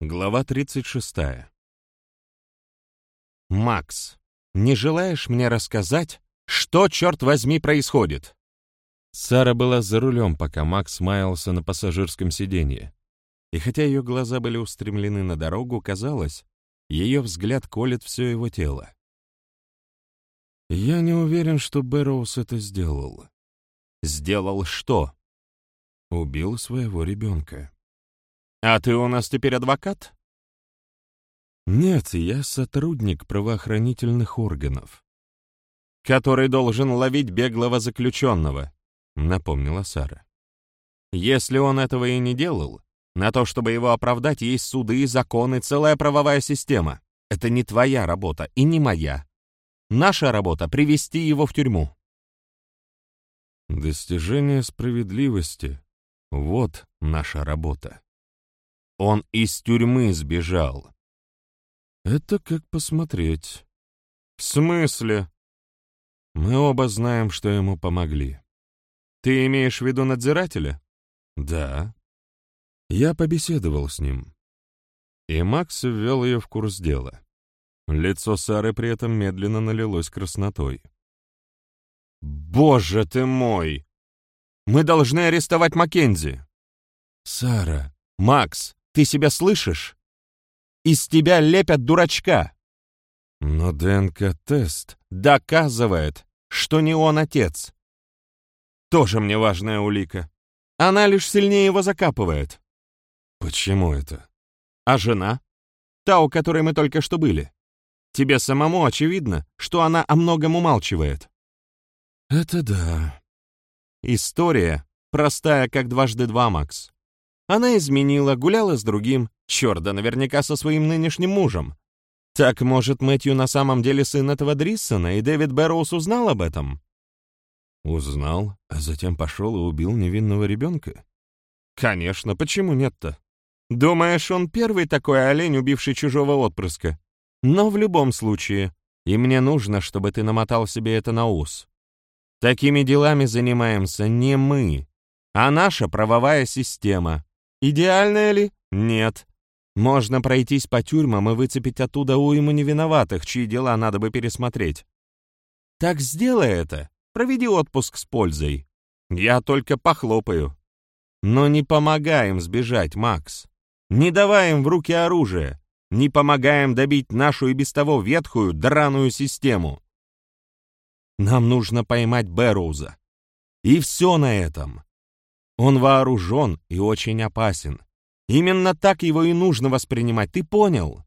Глава 36. «Макс, не желаешь мне рассказать, что, черт возьми, происходит?» Сара была за рулем, пока Макс маялся на пассажирском сиденье. И хотя ее глаза были устремлены на дорогу, казалось, ее взгляд колет все его тело. «Я не уверен, что Бэрроуз это сделал». «Сделал что?» «Убил своего ребенка». «А ты у нас теперь адвокат?» «Нет, я сотрудник правоохранительных органов». «Который должен ловить беглого заключенного», — напомнила Сара. «Если он этого и не делал, на то, чтобы его оправдать, есть суды, законы, целая правовая система. Это не твоя работа и не моя. Наша работа — привести его в тюрьму». «Достижение справедливости — вот наша работа». «Он из тюрьмы сбежал». «Это как посмотреть». «В смысле?» «Мы оба знаем, что ему помогли». «Ты имеешь в виду надзирателя?» «Да». Я побеседовал с ним. И Макс ввел ее в курс дела. Лицо Сары при этом медленно налилось краснотой. «Боже ты мой! Мы должны арестовать Маккензи!» «Сара!» «Макс, ты себя слышишь? Из тебя лепят дурачка!» «Но ДНК-тест доказывает, что не он отец». «Тоже мне важная улика. Она лишь сильнее его закапывает». «Почему это?» «А жена? Та, у которой мы только что были. Тебе самому очевидно, что она о многом умалчивает». «Это да». «История простая, как дважды два, Макс. Она изменила, гуляла с другим, черт, да наверняка со своим нынешним мужем. Так, может, Мэтью на самом деле сын этого Дриссона, и Дэвид Бэрроуз узнал об этом?» «Узнал, а затем пошел и убил невинного ребенка?» «Конечно, почему нет-то? Думаешь, он первый такой олень, убивший чужого отпрыска? Но в любом случае, и мне нужно, чтобы ты намотал себе это на ус. Такими делами занимаемся не мы, а наша правовая система. Идеальная ли? Нет. Можно пройтись по тюрьмам и выцепить оттуда уйму невиноватых, чьи дела надо бы пересмотреть. Так сделай это. Проведи отпуск с пользой. Я только похлопаю. Но не помогаем сбежать, Макс. Не давай им в руки оружие. Не помогаем добить нашу и без того ветхую, драную систему. Нам нужно поймать Бэрроуза. И все на этом. Он вооружен и очень опасен. Именно так его и нужно воспринимать, ты понял?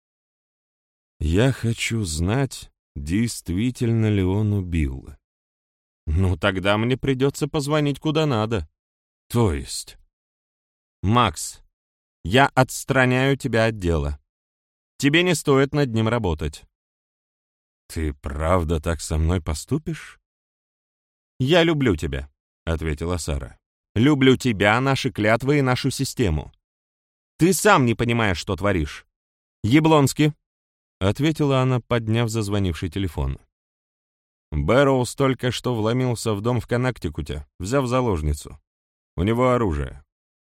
Я хочу знать, действительно ли он убил. Ну, тогда мне придется позвонить куда надо. То есть? Макс, я отстраняю тебя от дела. Тебе не стоит над ним работать. Ты правда так со мной поступишь? Я люблю тебя, ответила Сара. Люблю тебя, наши клятвы и нашу систему. Ты сам не понимаешь, что творишь. Яблонский, ответила она, подняв зазвонивший телефон. Бэрроуз только что вломился в дом в Коннектикуте, взяв заложницу. У него оружие.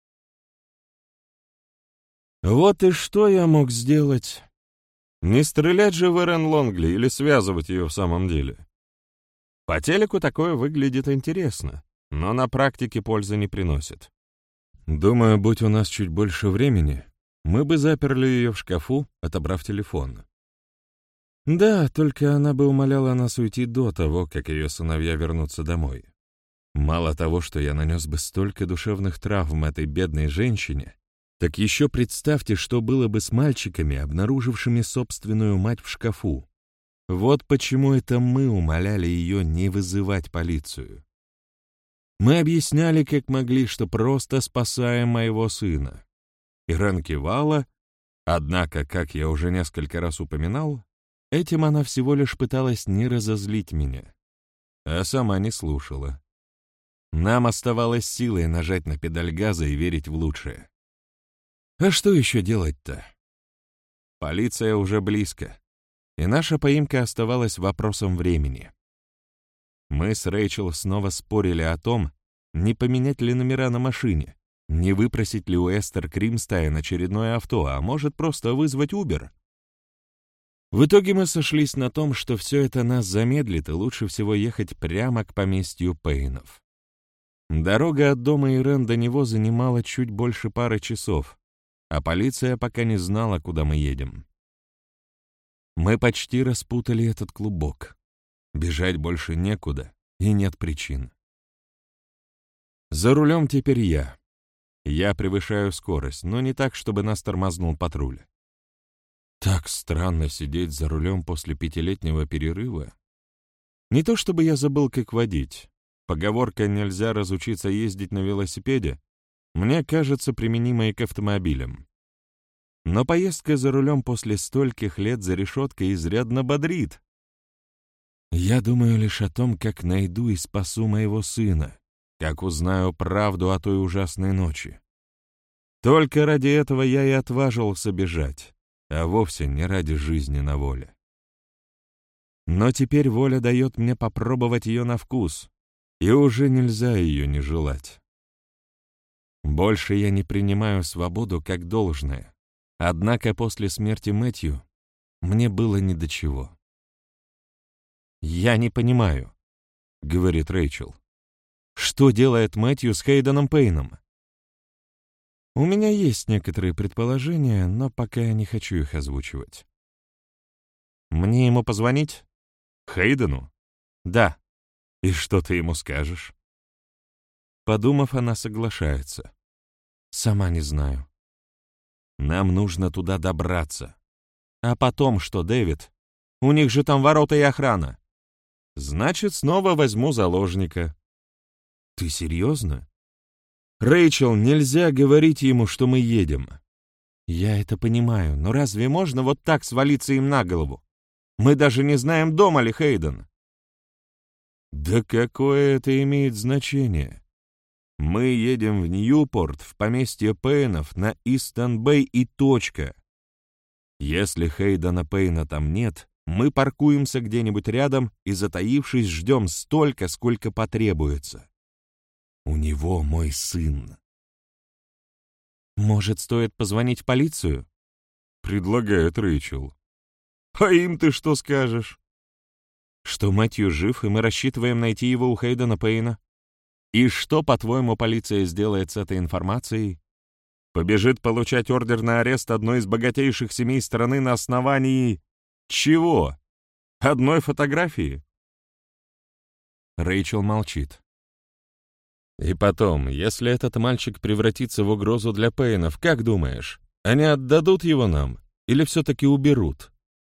Вот и что я мог сделать? Не стрелять же в Эрен Лонгли или связывать ее в самом деле. По телеку такое выглядит интересно, но на практике пользы не приносит. Думаю, будь у нас чуть больше времени, мы бы заперли ее в шкафу, отобрав телефон. Да, только она бы умоляла нас уйти до того, как ее сыновья вернутся домой. Мало того, что я нанес бы столько душевных травм этой бедной женщине, так еще представьте, что было бы с мальчиками, обнаружившими собственную мать в шкафу. Вот почему это мы умоляли ее не вызывать полицию. Мы объясняли, как могли, что просто спасаем моего сына. Ирен кивала, однако, как я уже несколько раз упоминал, этим она всего лишь пыталась не разозлить меня, а сама не слушала. Нам оставалось силой нажать на педаль газа и верить в лучшее. А что еще делать-то? Полиция уже близко, и наша поимка оставалась вопросом времени. Мы с Рэйчел снова спорили о том, не поменять ли номера на машине, Не выпросить ли у Эстер Кримстайн очередное авто, а может просто вызвать Uber? В итоге мы сошлись на том, что все это нас замедлит, и лучше всего ехать прямо к поместью Пейнов. Дорога от дома Ирен до него занимала чуть больше пары часов, а полиция пока не знала, куда мы едем. Мы почти распутали этот клубок. Бежать больше некуда, и нет причин. За рулем теперь я. Я превышаю скорость, но не так, чтобы нас тормознул патруль. Так странно сидеть за рулем после 5-летнего перерыва. Не то чтобы я забыл, как водить. Поговорка «нельзя разучиться ездить на велосипеде» мне кажется применимой к автомобилям. Но поездка за рулем после стольких лет за решеткой изрядно бодрит. Я думаю лишь о том, как найду и спасу моего сына, как узнаю правду о той ужасной ночи. Только ради этого я и отважился бежать, а вовсе не ради жизни на воле. Но теперь воля дает мне попробовать ее на вкус, и уже нельзя ее не желать. Больше я не принимаю свободу как должное, однако после смерти Мэтью мне было ни до чего. «Я не понимаю», — говорит Рэйчел. «Что делает Мэтью с Хейденом Пейном?» У меня есть некоторые предположения, но пока я не хочу их озвучивать. «Мне ему позвонить?» «Хейдену?» «Да». «И что ты ему скажешь?» Подумав, она соглашается. «Сама не знаю. Нам нужно туда добраться. А потом что, Дэвид? У них же там ворота и охрана. Значит, снова возьму заложника». «Ты серьезно?» «Рэйчел, нельзя говорить ему, что мы едем». «Я это понимаю, но разве можно вот так свалиться им на голову? Мы даже не знаем, дома ли Хейден». «Да какое это имеет значение? Мы едем в Ньюпорт, в поместье Пейнов, на Истон-Бэй и точка. Если Хейдена Пейна там нет, мы паркуемся где-нибудь рядом и, затаившись, ждем столько, сколько потребуется. У него мой сын». «Может, стоит позвонить в полицию?» — предлагает Рэйчел. «А им ты что скажешь?» «Что Мэтью жив, и мы рассчитываем найти его у Хейдена Пейна. И что, по-твоему, полиция сделает с этой информацией? Побежит получать ордер на арест одной из богатейших семей страны на основании... чего? Одной фотографии?» Рэйчел молчит. «И потом, если этот мальчик превратится в угрозу для Пейнов, как думаешь, они отдадут его нам или все-таки уберут?»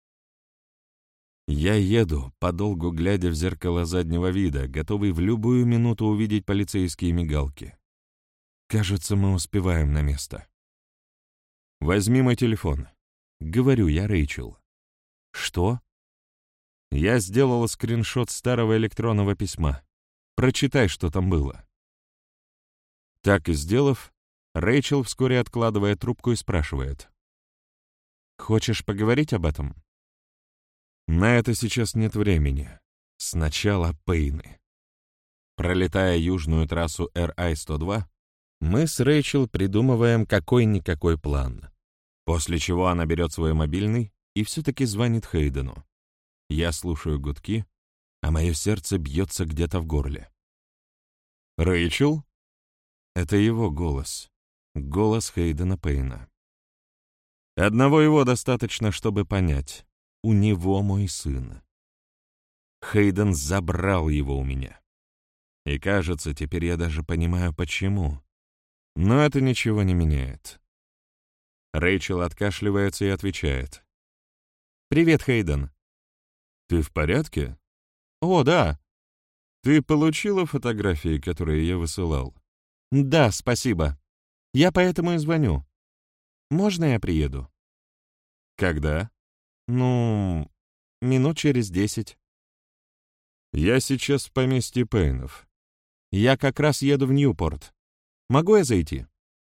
Я еду, подолгу глядя в зеркало заднего вида, готовый в любую минуту увидеть полицейские мигалки. Кажется, мы успеваем на место. «Возьми мой телефон», — говорю я Рэйчел. «Что?» Я сделала скриншот старого электронного письма. Прочитай, что там было. Так и сделав, Рэйчел вскоре откладывает трубку и спрашивает. «Хочешь поговорить об этом?» На это сейчас нет времени. Сначала Пейны. Пролетая южную трассу RI-102, мы с Рэйчел придумываем какой-никакой план. После чего она берет свой мобильный и все-таки звонит Хейдену. Я слушаю гудки, а мое сердце бьется где-то в горле. «Рэйчел?» Это его голос. Голос Хейдена Пейна. Одного его достаточно, чтобы понять. У него мой сын. Хейден забрал его у меня. И кажется, теперь я даже понимаю, почему. Но это ничего не меняет. Рэйчел откашливается и отвечает. «Привет, Хейден». «Ты в порядке?» «О, да». «Ты получила фотографии, которые я высылал?» «Да, спасибо. Я поэтому и звоню. Можно я приеду?» «Когда?» «Ну, минут через 10. «Я сейчас в поместье Пейнов. Я как раз еду в Ньюпорт. Могу я зайти?»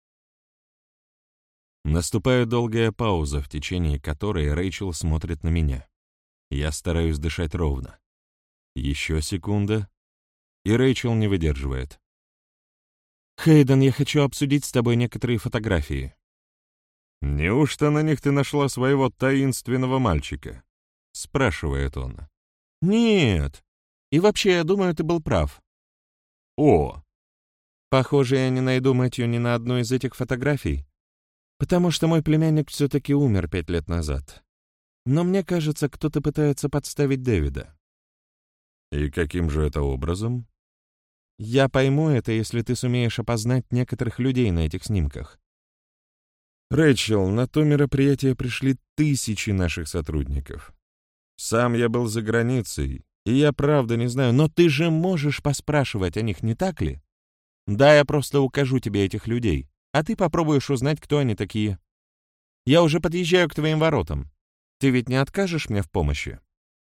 Наступает долгая пауза, в течение которой Рэйчел смотрит на меня. Я стараюсь дышать ровно. Еще секунда, и Рэйчел не выдерживает. «Хейден, я хочу обсудить с тобой некоторые фотографии». «Неужто на них ты нашла своего таинственного мальчика?» — спрашивает он. «Нет. И вообще, я думаю, ты был прав». «О!» «Похоже, я не найду Мэтью ни на одной из этих фотографий, потому что мой племянник все-таки умер 5 лет назад. Но мне кажется, кто-то пытается подставить Дэвида». «И каким же это образом?» «Я пойму это, если ты сумеешь опознать некоторых людей на этих снимках». «Рэйчел, на то мероприятие пришли тысячи наших сотрудников. Сам я был за границей, и я правда не знаю, но ты же можешь поспрашивать о них, не так ли? Да, я просто укажу тебе этих людей, а ты попробуешь узнать, кто они такие. Я уже подъезжаю к твоим воротам. Ты ведь не откажешь мне в помощи?»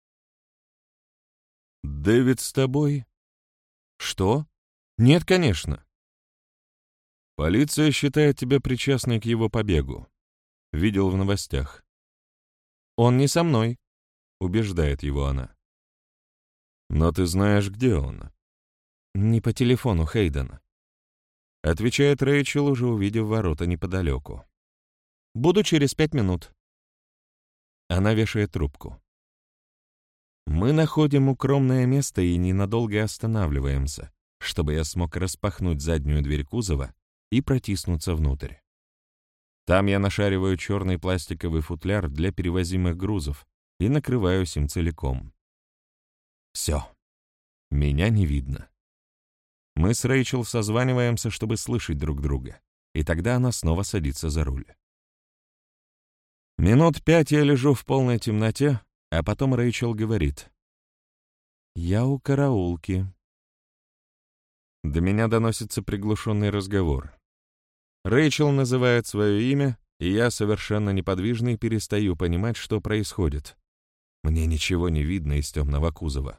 «Дэвид с тобой?» «Что? Нет, конечно». «Полиция считает тебя причастной к его побегу. Видел в новостях». «Он не со мной», — убеждает его она. «Но ты знаешь, где он?» «Не по телефону, Хейден», — отвечает Рэйчел, уже увидев ворота неподалеку. «Буду через 5 минут». Она вешает трубку. Мы находим укромное место и ненадолго останавливаемся, чтобы я смог распахнуть заднюю дверь кузова и протиснуться внутрь. Там я нашариваю черный пластиковый футляр для перевозимых грузов и накрываюсь им целиком. Все. Меня не видно. Мы с Рэйчел созваниваемся, чтобы слышать друг друга, и тогда она снова садится за руль. Минут 5 я лежу в полной темноте, а потом Рэйчел говорит: «Я у караулки». До меня доносится приглушенный разговор. Рэйчел называет свое имя, и я, совершенно неподвижный, перестаю понимать, что происходит. Мне ничего не видно из темного кузова.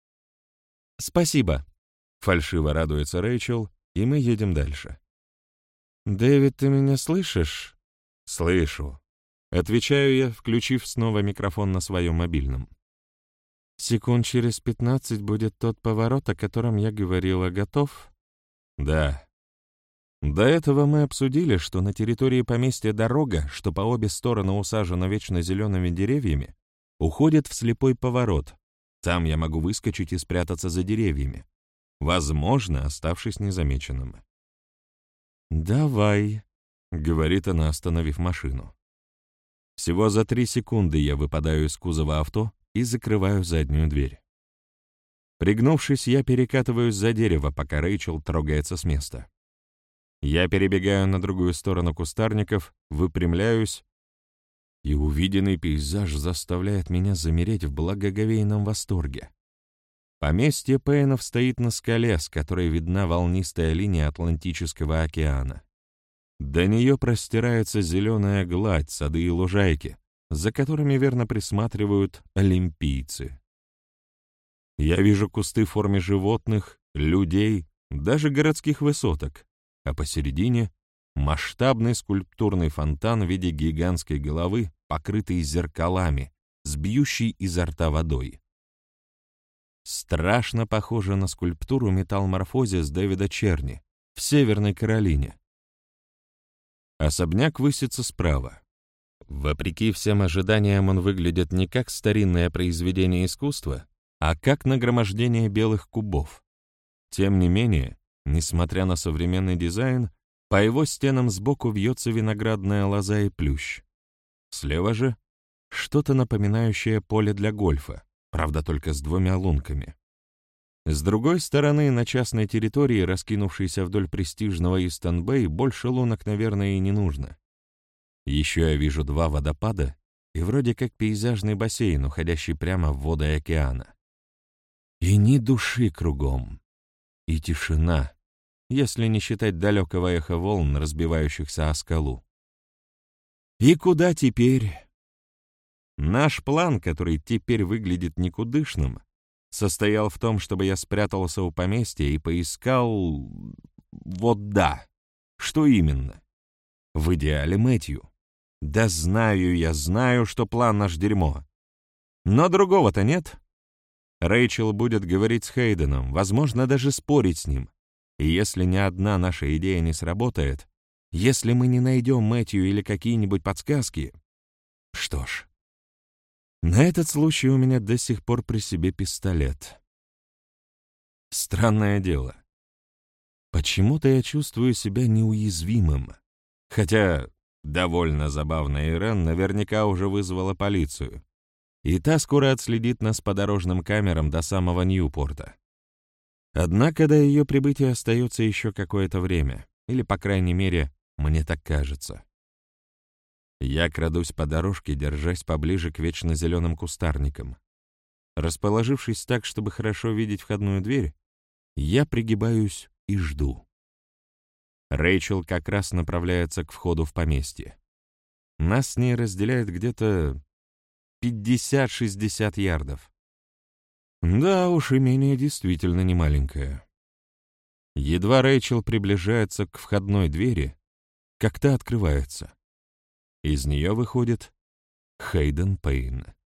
«Спасибо», — фальшиво радуется Рэйчел, и мы едем дальше. «Дэвид, ты меня слышишь?» «Слышу», — отвечаю я, включив снова микрофон на своем мобильном. «Секунд через 15 будет тот поворот, о котором я говорила. Готов?» «Да». До этого мы обсудили, что на территории поместья дорога, что по обе стороны усажена вечно зелеными деревьями, уходит в слепой поворот. Там я могу выскочить и спрятаться за деревьями, возможно, оставшись незамеченным. «Давай», — говорит она, остановив машину. Всего за 3 секунды я выпадаю из кузова авто и закрываю заднюю дверь. Пригнувшись, я перекатываюсь за дерево, пока Рэйчел трогается с места. Я перебегаю на другую сторону кустарников, выпрямляюсь, и увиденный пейзаж заставляет меня замереть в благоговейном восторге. Поместье Пейнов стоит на скале, с которой видна волнистая линия Атлантического океана. До нее простирается зеленая гладь, сады и лужайки, за которыми верно присматривают олимпийцы. Я вижу кусты в форме животных, людей, даже городских высоток, а посередине — масштабный скульптурный фонтан в виде гигантской головы, покрытый зеркалами, с бьющей изо рта водой. Страшно похоже на скульптуру металломорфозис Дэвида Черни в Северной Каролине. Особняк высится справа. Вопреки всем ожиданиям, он выглядит не как старинное произведение искусства, а как нагромождение белых кубов. Тем не менее, несмотря на современный дизайн, по его стенам сбоку вьется виноградная лоза и плющ. Слева же — что-то напоминающее поле для гольфа, правда только с 2 лунками. С другой стороны, на частной территории, раскинувшейся вдоль престижного Истон-Бэй, больше лунок, наверное, и не нужно. Еще я вижу 2 водопада и вроде как пейзажный бассейн, уходящий прямо в воды океана. И ни души кругом. И тишина, если не считать далекого эха волн, разбивающихся о скалу. И куда теперь? Наш план, который теперь выглядит никудышным, состоял в том, чтобы я спрятался у поместья и поискал... Вот да. Что именно? В идеале Мэтью. Да знаю я, знаю, что план наш дерьмо. Но другого-то нет. Рэйчел будет говорить с Хейденом, возможно, даже спорить с ним. И если ни одна наша идея не сработает, если мы не найдем Мэтью или какие-нибудь подсказки... Что ж, на этот случай у меня до сих пор при себе пистолет. Странное дело. Почему-то я чувствую себя неуязвимым. Хотя довольно забавная Ирен наверняка уже вызвала полицию. И та скоро отследит нас по дорожным камерам до самого Ньюпорта. Однако до ее прибытия остается еще какое-то время, или, по крайней мере, мне так кажется. Я крадусь по дорожке, держась поближе к вечно зеленым кустарникам. Расположившись так, чтобы хорошо видеть входную дверь, я пригибаюсь и жду. Рэйчел как раз направляется к входу в поместье. Нас с ней разделяет где-то 50-60 ярдов. Да уж, имение действительно немаленькое. Едва Рэйчел приближается к входной двери, как та открывается. Из нее выходит Хейден Пейн.